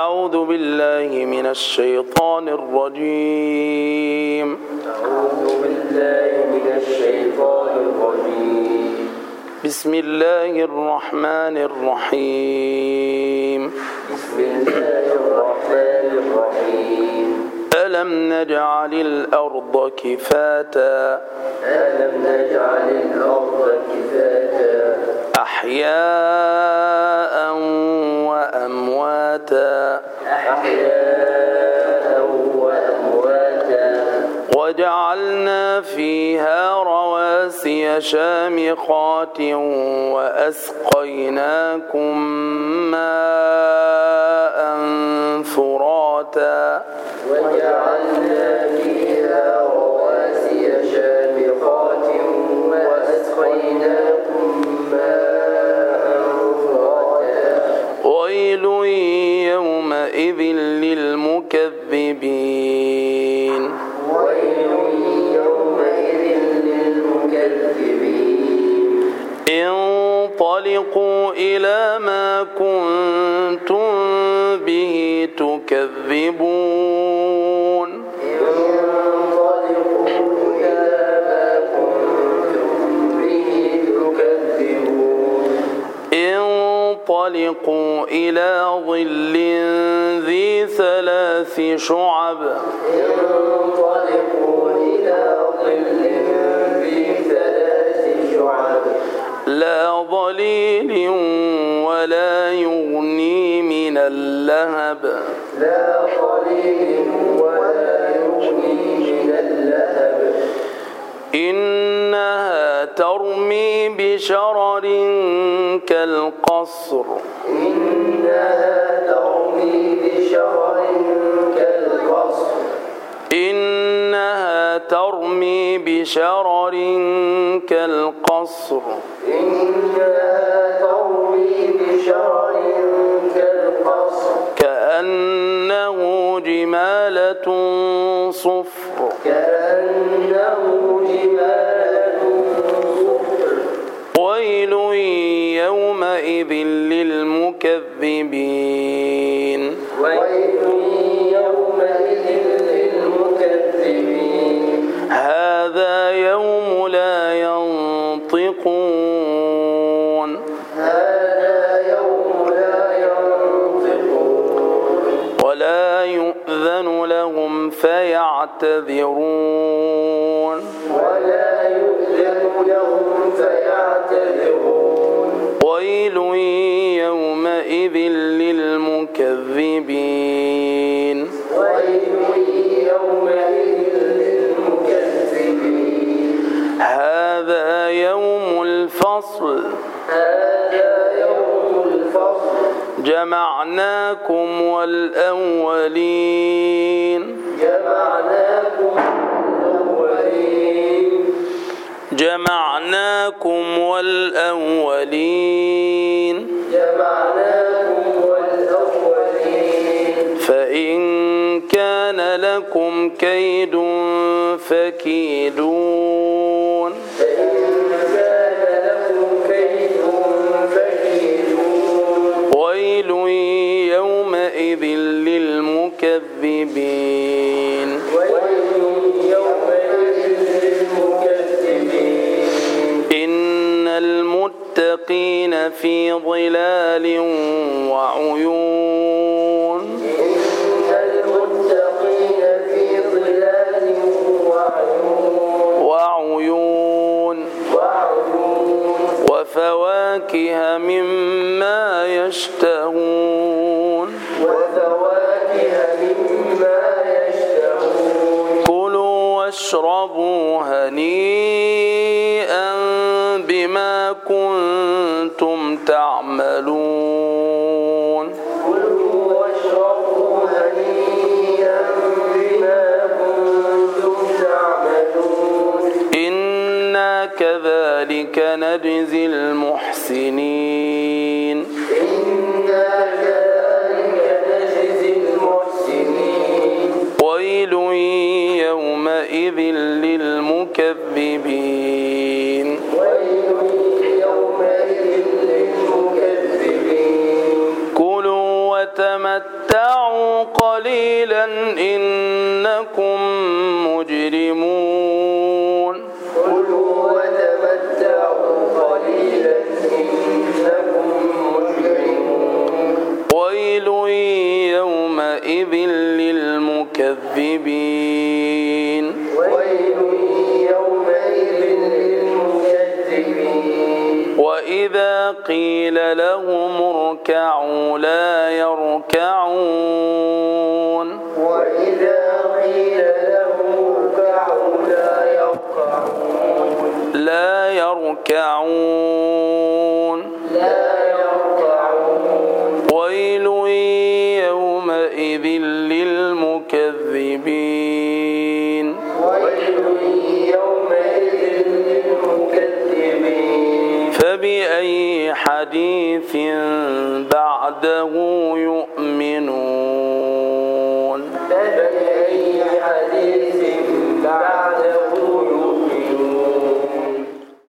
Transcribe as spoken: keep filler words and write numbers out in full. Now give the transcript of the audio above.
أعوذ بالله من الشيطان الرجيم أعوذ بالله من الشيطان الرجيم بسم الله الرحمن الرحيم بسم الله الرحمن الرحيم ألم نجعل الأرض كفاتا ألم نجعل الأرض كفاتا أحياء وأمواتا أحياء وأمواتا وجعلنا فيها رواسي شامخات وأسقيناكم ماء فراتا وجعلنا فيها رواسي شامخات وأسقيناكم ماء فراتا ويل يومئذ للمكذبين ويل يومئذ للمكذبين انطلقوا إلى ما كنتم به تكذبون انطلقوا إلى ما كنتم به تكذبون انطلقوا إلى ظل ذي ثلاث شعب انطلقوا إلى ظل ذي ثلاث شعب لا ظليل ولا يغني من اللهب لا قليل ولا يغني من اللهب إنها ترمي بشرر كالقصر إنها ترمي بشرر كالقصر إنها ترمي بشرر كالقصر إنها ترمي بشرر كالقصر كأنه جمالة صفر كأنه جمالة صفر ويل يومئذ للمكذبين ويل يومئذ للمكذبين هذا يوم لا ينطقون هذا يوم لا ينطقون ولا يؤذن لهم فيعتذرون ولا يؤذن لهم فيعتذرون ويل يومئذ للمكذبين ويل يومئذ للمكذبين هذا يوم الفصل هذا يوم الفصل جمعناكم والأولين جمعناكم الأولين جمعناكم والأولين جمعناكم والأولين فإن كان لكم كيد فكيدون فإن كان لكم كيد فكيدون ويل يومئذ للمكذبين ويل يومئذ للمكذبين إن المتقين في ظلال وعيون إن المتقين في ظلال وعيون وعيون وعيون وفواكه مما يشتهون وفواكه مما يشتهون كلوا واشربوا هنيئا بما كنتم تعملون كلوا واشربوا هنيئا بما كنتم تعملون إنا كذلك نجزي المحسنين إنا كذلك نجزي المحسنين ويل يومئذ للمكذبين ويل يومئذ للمكذبين وتمتعوا قليلا إنكم مجرمون كلوا وتمتعوا قليلا إنكم مجرمون ويل يومئذ للمكذبين ويل يومئذ للمكذبين وإذا قيل لهم اركعوا لا يركعون وإذا قيل لهم اركعوا لا يركعون لا يركعون لا يركعون ويل يومئذ للمكذبين ويل يومئذ للمكذبين فبأي حديث بعده يؤمنون فبأي